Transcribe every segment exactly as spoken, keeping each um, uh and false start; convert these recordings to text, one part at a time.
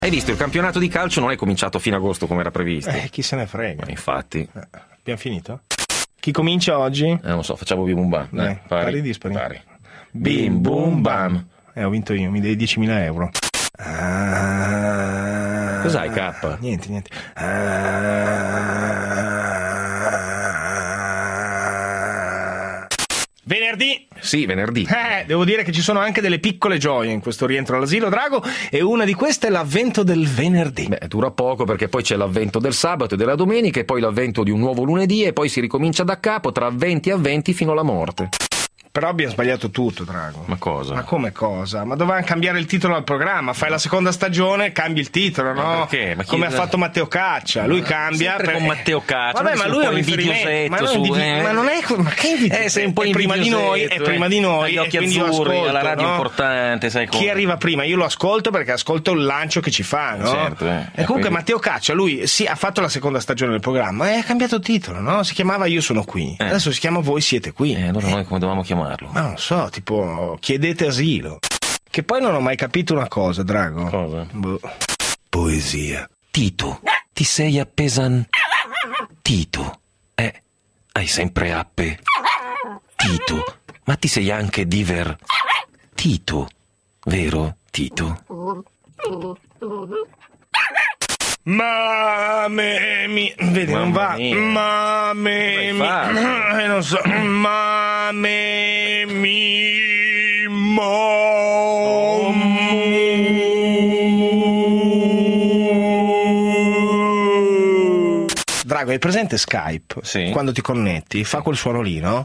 Hai visto, il campionato di calcio non è cominciato fino agosto come era previsto. Eh, chi se ne frega. Ma infatti. Eh, abbiamo finito? Chi comincia oggi? Eh, non lo so, facciamo bim bum bam. Dai, Eh, pari, pari dispari. Pari. Bim bum bam. Eh, ho vinto io, mi devi diecimila euro. Ah, Cos'hai, K? Niente, niente. Ah, venerdì. Sì, venerdì. Eh, devo dire che ci sono anche delle piccole gioie in questo rientro all'asilo, Drago, e una di queste è l'avvento del venerdì. Beh, dura poco perché poi c'è l'avvento del sabato e della domenica e poi l'avvento di un nuovo lunedì e poi si ricomincia da capo tra avventi e avventi fino alla morte. Però abbiamo sbagliato tutto, Drago. Ma cosa? Ma come cosa? Ma dovevamo cambiare il titolo al programma. Fai la seconda stagione, cambi il titolo, no? Ma perché? Ma chi... Come ha fatto Matteo Caccia. Lui cambia. Sempre per... con Matteo Caccia. Vabbè, ma lui è un riferimento. Ma, non su, div... eh. ma non è. Ma che invidioso? Eh, sei un po' è prima di noi, è eh. prima di noi. Gli occhi e quindi azzurri, ascolto, alla radio no? importante, sai come. Chi arriva prima? Io lo ascolto perché ascolto il lancio che ci fa, no? Certo, eh. E comunque quindi... Matteo Caccia, lui sì, ha fatto la seconda stagione del programma e ha cambiato titolo, no? Si chiamava Io sono qui. Eh. Adesso si chiama Voi siete qui. Eh, allora noi come dovevamo chiamarlo? Ma non so, tipo, chiedete asilo. Che poi non ho mai capito una cosa, Drago. Cosa? Boh. Poesia. Tito, ti sei appesan... Tito, eh, hai sempre appe. Tito, ma ti sei anche diver... Tito, vero, Tito? Mame mi... Vedi, non va. Mame mi... Eh, non so. Mame mi... Mo... Drago, hai presente Skype? Sì. Quando ti connetti, fa quel suono lì, no?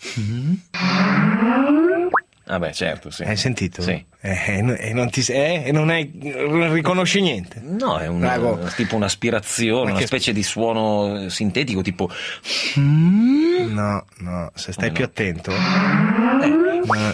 Ah beh, certo, sì. Hai sentito? Sì. Eh, e non ti eh, e non hai, non riconosci niente? No, è un, Drago. tipo un'aspirazione, una che... specie di suono sintetico, tipo... No, no, se stai Come più no? attento... Eh. Ma...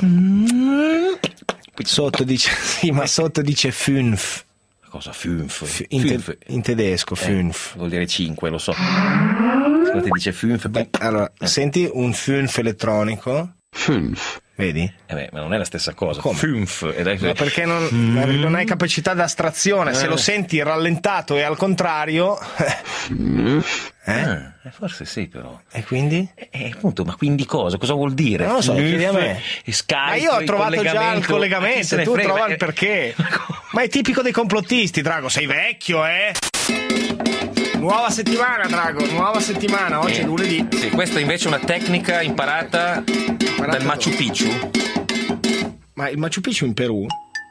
Sotto dice... Sì, ma sotto dice fünf. Cosa? Fünf? F- in, te- Fünf. in tedesco, Eh, fünf. vuol dire cinque, lo so. Scusate, dice fünf. Beh, allora, eh. senti un fünf elettronico. Fünf. Vedi? Eh beh, ma non è la stessa cosa. Come? Fünf. Ed è... Ma perché non, non hai capacità d'astrazione? Se Eh. lo senti rallentato e al contrario... Eh? Ah, eh, forse sì, però. E quindi? Eh, eh, appunto, ma quindi cosa? Cosa vuol dire? Non lo so, Fünf, chiedi a me. e Skype, Ma io ho trovato già il Ma chi se collegamento, ne tu frega? trova Ma- il perché. Ma è tipico dei complottisti, Drago, sei vecchio, eh? Nuova settimana, Drago, nuova settimana, oggi è lunedì. Sì, questa invece è una tecnica imparata dal Machu Picchu. Ma il Machu Picchu in Perù?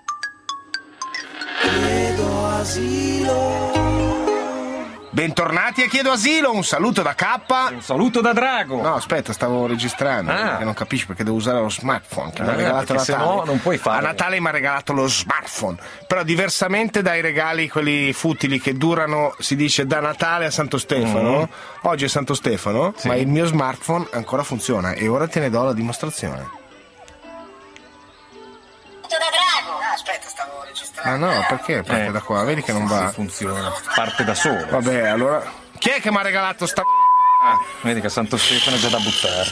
Chiedo asilo. Bentornati a Chiedo Asilo, un saluto da K. Un saluto da Drago. No, aspetta, stavo registrando, Ah. perché non capisci perché devo usare lo smartphone che mi ha Ah, regalato perché Natale. se no non puoi fare. A Natale mi ha regalato lo smartphone, però diversamente dai regali quelli futili che durano, si dice, da Natale a Santo Stefano. Mm. Oggi è Santo Stefano, Sì. ma il mio smartphone ancora funziona e ora te ne do la dimostrazione. Aspetta, stavo registrando. Ah no, perché parte Eh. da qua? Vedi che non va? Sì, funziona. Parte da solo. Vabbè, allora... Chi è che mi ha regalato sta... Vedi che Santo Stefano è già da buttare.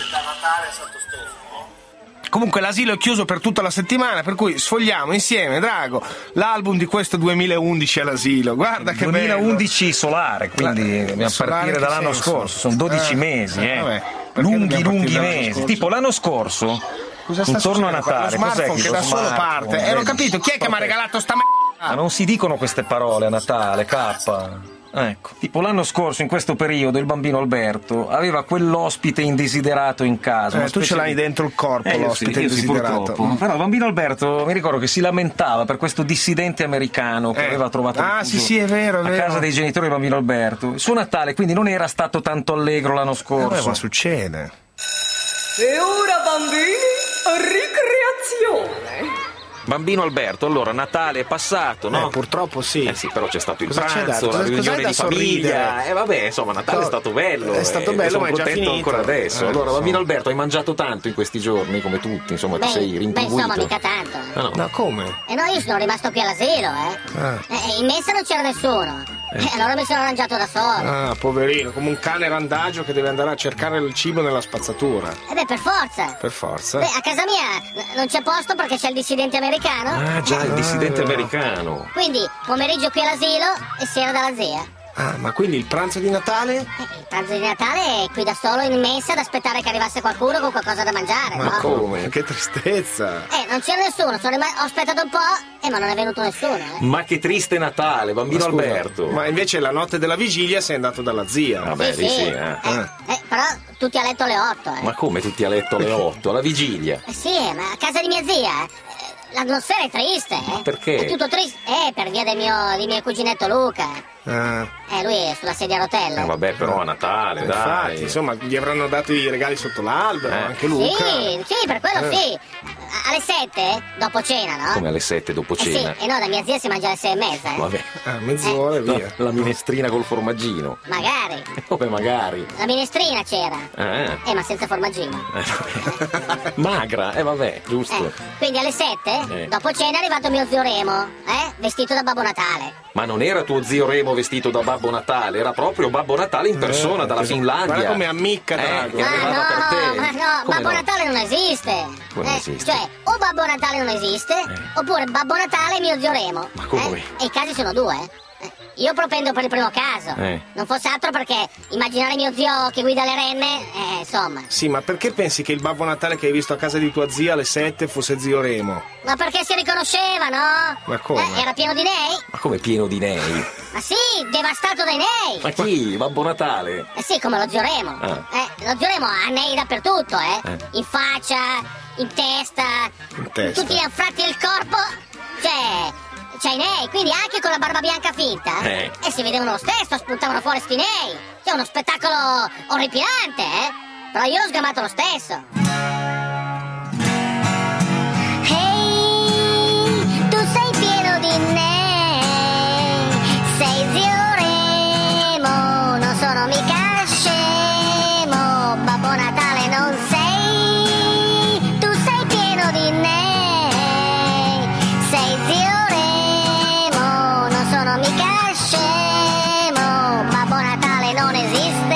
Comunque l'asilo è chiuso per tutta la settimana, per cui sfogliamo insieme, Drago, l'album di questo duemilaundici all'asilo. Guarda che duemilaundici solare, quindi La- dobbiamo solare partire che dall'anno senso? scorso. Sono dodici Ah, mesi, eh, eh. vabbè. Perché Lunghi, dobbiamo lunghi partire dall'anno mesi. scorso? Tipo l'anno scorso, Cosa sta intorno a succedendo qua? Natale, Lo cos'è smartphone che lo da solo smartphone? parte. Eh, l'ho Vedi? capito, chi è che mi ha regalato sta m***a? Ma non si dicono queste parole a Natale, K. Ecco, tipo l'anno scorso in questo periodo il bambino Alberto aveva quell'ospite indesiderato in casa. Eh, una tu ce specie l'hai di- dentro il corpo, Eh, io l'ospite sì, io sì, indesiderato. purtroppo. Però il bambino Alberto mi ricordo che si lamentava per questo dissidente americano che Eh. aveva trovato Ah, rifugio sì, sì, è vero, è a vero. casa dei genitori del bambino Alberto. Su Natale quindi non era stato tanto allegro l'anno Eh, scorso. ma succede. E ora, bambini, ricreazione. Bambino Alberto, allora Natale è passato, no? Eh, purtroppo sì. Eh sì, però c'è stato il Cosa c'è da- pranzo, la cosa- riunione cos'hai da di famiglia. sorridere? E vabbè, insomma, Natale No, è stato bello. è stato eh, bello, sono ma è già contento finito. ancora adesso. Eh, allora, lo so. bambino Alberto, hai mangiato tanto in questi giorni, come tutti, insomma, ti Beh, sei beh, rintuguito. insomma, mica tanto. Ah, no. Ma come? E no, io sono rimasto qui all'asilo, eh. Ah. Eh, in messa non c'era nessuno. Eh. E allora mi sono arrangiato da solo. Ah, poverino, come un cane randagio che deve andare a cercare il cibo nella spazzatura. E beh, per forza. Per forza? Beh, a casa mia n- non c'è posto perché c'è il dissidente americano. Ah, già, il dissidente Ah, americano. Quindi, pomeriggio qui all'asilo e sera dalla zia. Ah, ma quindi il pranzo di Natale? Eh, il pranzo di Natale è qui da solo in mensa ad aspettare che arrivasse qualcuno con qualcosa da mangiare, Ma no? come? Che tristezza. Eh, non c'era nessuno, sono rima- ho aspettato un po', eh, ma non è venuto nessuno, eh. Ma che triste Natale, bambino Ma scusa, Alberto. Ma invece la notte della vigilia sei andato dalla zia. Vabbè, sì, lì sì. sì, eh. Eh, eh, però tutti a letto alle otto, eh. Ma come tutti a letto alle otto, alla vigilia? Eh sì, ma a casa di mia zia, eh, l'atmosfera è triste, eh. Ma perché? È tutto triste, eh, per via del mio, di mio cuginetto Luca. Ah, Eh, lui è sulla sedia a rotelle. Eh, vabbè, però a Natale, infatti, dai. insomma, gli avranno dato i regali sotto l'albero, Eh. anche Luca. Sì, sì, per quello Eh. sì. A- Alle sette, dopo cena, no? Come alle sette dopo Eh sì, cena? e no, da mia zia si mangia alle sei e mezza, eh. Vabbè. Ah, mezz'ora e No, via. la minestrina col formaggino. Magari. Come magari? La minestrina c'era. Eh. Eh, ma senza formaggino. Eh, vabbè. Magra, eh vabbè, giusto. Eh, quindi alle sette, Eh. dopo cena è arrivato mio zio Remo, eh, vestito da Babbo Natale. Ma non era tuo zio Remo vestito da Babbo Natale, era proprio Babbo Natale in persona, Eh, dalla perché- Finlandia. guarda come ammicca, eh, Drago. che Ma arrivava per te. no, ma no, Come Babbo no? Natale non esiste. Come non Eh, esiste? Cioè, o Babbo Natale non esiste, oppure Babbo Natale e mio zio Remo. Ma come? Eh? E i casi sono due, eh. Eh, Io propendo per il primo caso. Eh. Non fosse altro perché immaginare mio zio che guida le renne, eh, insomma. Sì, ma perché pensi che il Babbo Natale che hai visto a casa di tua zia alle sette fosse zio Remo? Ma perché si riconosceva, no? Ma come? Eh, era pieno di nei? Ma come pieno di nei? Ma sì, devastato dai nei! Ma chi? Babbo Natale? Eh sì, come lo zio Remo. Ah. Eh, lo zio Remo ha nei dappertutto, eh. Eh. In faccia, in testa, In testa. tutti gli anfratti del corpo. Cioè, c'hai i nei, quindi anche con la barba bianca finta. Eh. E si vedevano lo stesso, spuntavano fuori sti nei. Cioè, uno spettacolo orripilante, eh. Però io l'ho sgamato lo stesso. Ehi, tu sei pieno di nei. Sei zio Remo, non sono mica scemo. Babbo Natale non sei. Tu sei pieno di nei. Sei zio Remo, non sono mica scemo. Babbo Natale non esiste.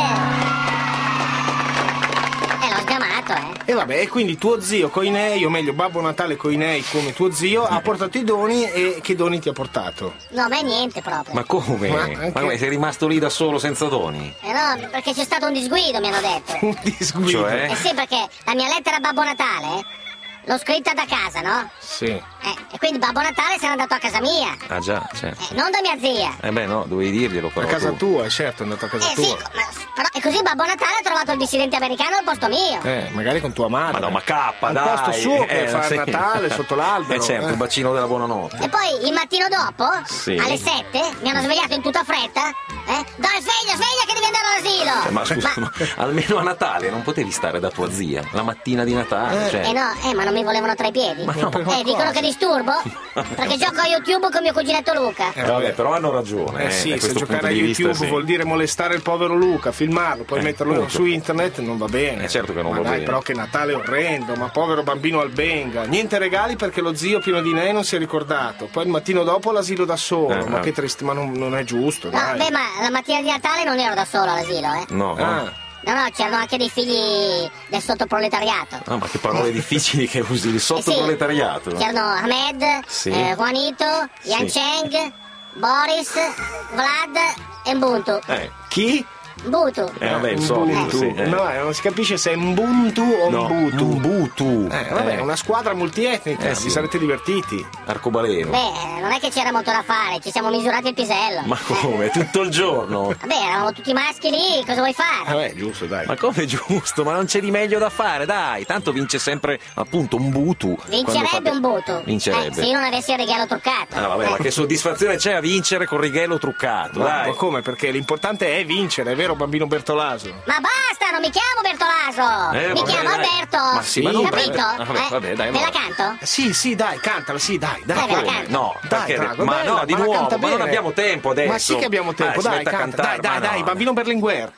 E l'ho sgamato, eh. E vabbè, e quindi tuo zio coi nei, o meglio Babbo Natale coi nei come tuo zio, ha portato i doni, e che doni ti ha portato? No, a me niente proprio. Ma come? Ma Ma, anche- come, sei rimasto lì da solo senza doni? Eh no, perché c'è stato un disguido, mi hanno detto. Un disguido. Cioè? Eh sì, perché la mia lettera a Babbo Natale l'ho scritta da casa, no? Sì. Eh, e quindi Babbo Natale se n'è andato a casa mia, Ah già, certo. eh, non da mia zia. Eh beh no, dovevi dirglielo però. A casa tu. tua, certo, è andato a casa Eh sì, tua. ma, però, e così Babbo Natale ha trovato il dissidente americano al posto mio. Eh, magari con tua madre. Ma no, ma cappa, Al dai. posto suo per Eh, fare sì. Natale sotto l'albero. Eh certo, eh. il bacino della buonanotte. E poi il mattino dopo, Sì. alle sette, mi hanno svegliato in tutta fretta. Eh? Dai, sveglia, sveglia che devi andare all'asilo. Eh, ma scusa, ma almeno a Natale non potevi stare da tua zia, la mattina di Natale, Eh. cioè. Eh no, eh, ma non mi volevano tra i piedi. Ma no. Eh, dicono che disturbo? Perché gioco a YouTube con mio cuginetto Luca. Eh, Vabbè, però hanno ragione. Eh eh, sì, da se questo giocare a punto di vista, YouTube sì. vuol dire molestare il povero Luca, filmarlo, poi Eh, metterlo appunto. su internet, non va bene. Eh, certo che non ma va dai, bene. però che Natale orrendo, ma povero bambino Albenga. Niente regali perché lo zio pieno di nei non si è ricordato. Poi il mattino dopo l'asilo da solo. Eh, ma eh. che triste, ma non, non è giusto, No, dai. beh, ma la mattina di Natale non ero da solo all'asilo, eh. No, no. Ah, No, no, c'erano anche dei figli del sottoproletariato. Ah, ma che parole difficili che usi, il Eh sì, sottoproletariato. C'erano Ahmed, Sì. eh, Juanito, Yan Sì. Cheng, Boris, Vlad e Mbuntu. Eh, chi? Mbuntu. eh vabbè, il Ubuntu. solito, sì. eh. No, eh, non si capisce se è Mbuntu o No, Mbutu. Mbutu. Eh, vabbè, Eh, una squadra multietnica, Eh, vi sì. sarete divertiti. Arcobaleno. Beh, non è che c'era molto da fare, ci siamo misurati il pisello. Ma come? Tutto il giorno? Vabbè, eravamo tutti maschi lì, cosa vuoi fare? Vabbè, giusto, dai. Ma come giusto? Ma non c'è di meglio da fare, dai. Tanto vince sempre, appunto, un Butu. quando Vincerebbe fate- un voto. Vincerebbe. Eh, se io non avessi il regalo truccato. Ah, vabbè, Eh. ma che soddisfazione c'è a vincere col righello truccato, Ma, dai. ma come? Perché l'importante è vincere, è vero, bambino Bertolaso? Ma basta, non mi chiamo Bertolaso! Eh, mi vabbè, chiamo dai. Alberto! Ma sì, ma non capito? per- ah, vabbè, Eh, vabbè, dai, Ve la allora. canto? Eh, Sì, sì, dai, cantala, sì, dai, dai. Dai, ve la come? canto. No, Dai, perché? Drago, ma bella, no, di ma la nuovo, canta ma non bene. abbiamo tempo adesso. Ma sì che abbiamo tempo, dai, smetta a canta, cantare, dai, dai, ma dai, no. bambino Berlinguer.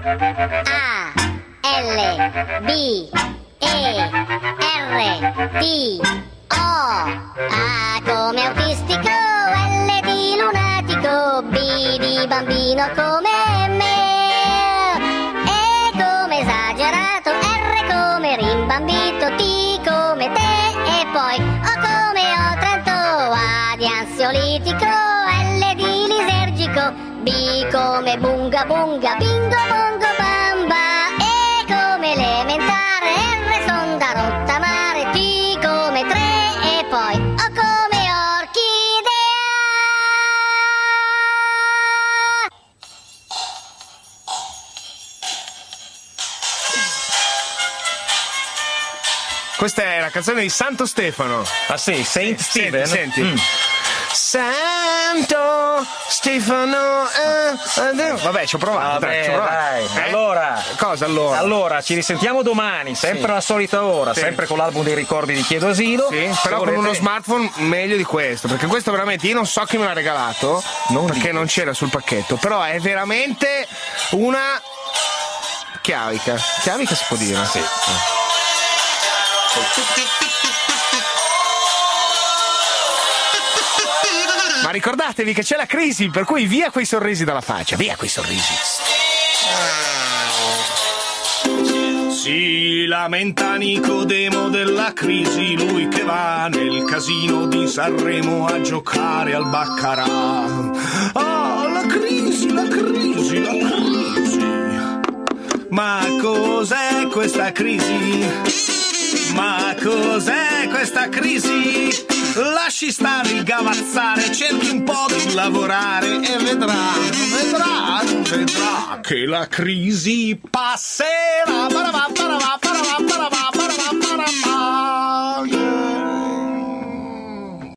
A, L, B, E, R, T, O. A come autistico, L di lunatico, B di bambino come me, E come esagerato, R come rimbambito, T come te e poi O come Otranto, A di ansiolitico, L di lisergico, B come bunga bunga, bingo bongo bamba, E come elementare, R sonda rotta mare, T come tre e poi O come orchidea. Questa è la canzone di Santo Stefano. Ah sì, Saint Stephen. Senti, senti. Mm. Santo Stefano. Eh, eh, vabbè, ci ho provato. Vabbè, dai, ci ho provato. dai. Eh? Allora, cosa allora? Allora, ci risentiamo domani, sempre Sì. alla solita ora, Sì. sempre con l'album dei ricordi di Chiedo Asilo. Sì, Se però volete- con uno smartphone meglio di questo, perché questo veramente io non so chi me l'ha regalato, Non perché dico. non c'era sul pacchetto, però è veramente una chiavica. Chiavica si può dire? Sì. Ma ricordatevi che c'è la crisi, per cui via quei sorrisi dalla faccia, via quei sorrisi. Si lamenta Nicodemo della crisi, lui che va nel casino di Sanremo a giocare al baccarà. Ah, la crisi, la crisi, la crisi. Ma cos'è questa crisi? Ma cos'è questa crisi? Lasci stare il gavazzare, cerchi un po' di lavorare e vedrà, vedrà, vedrà che la crisi passerà. Parabà, parabà, parabà, parabà, parabà, parabà.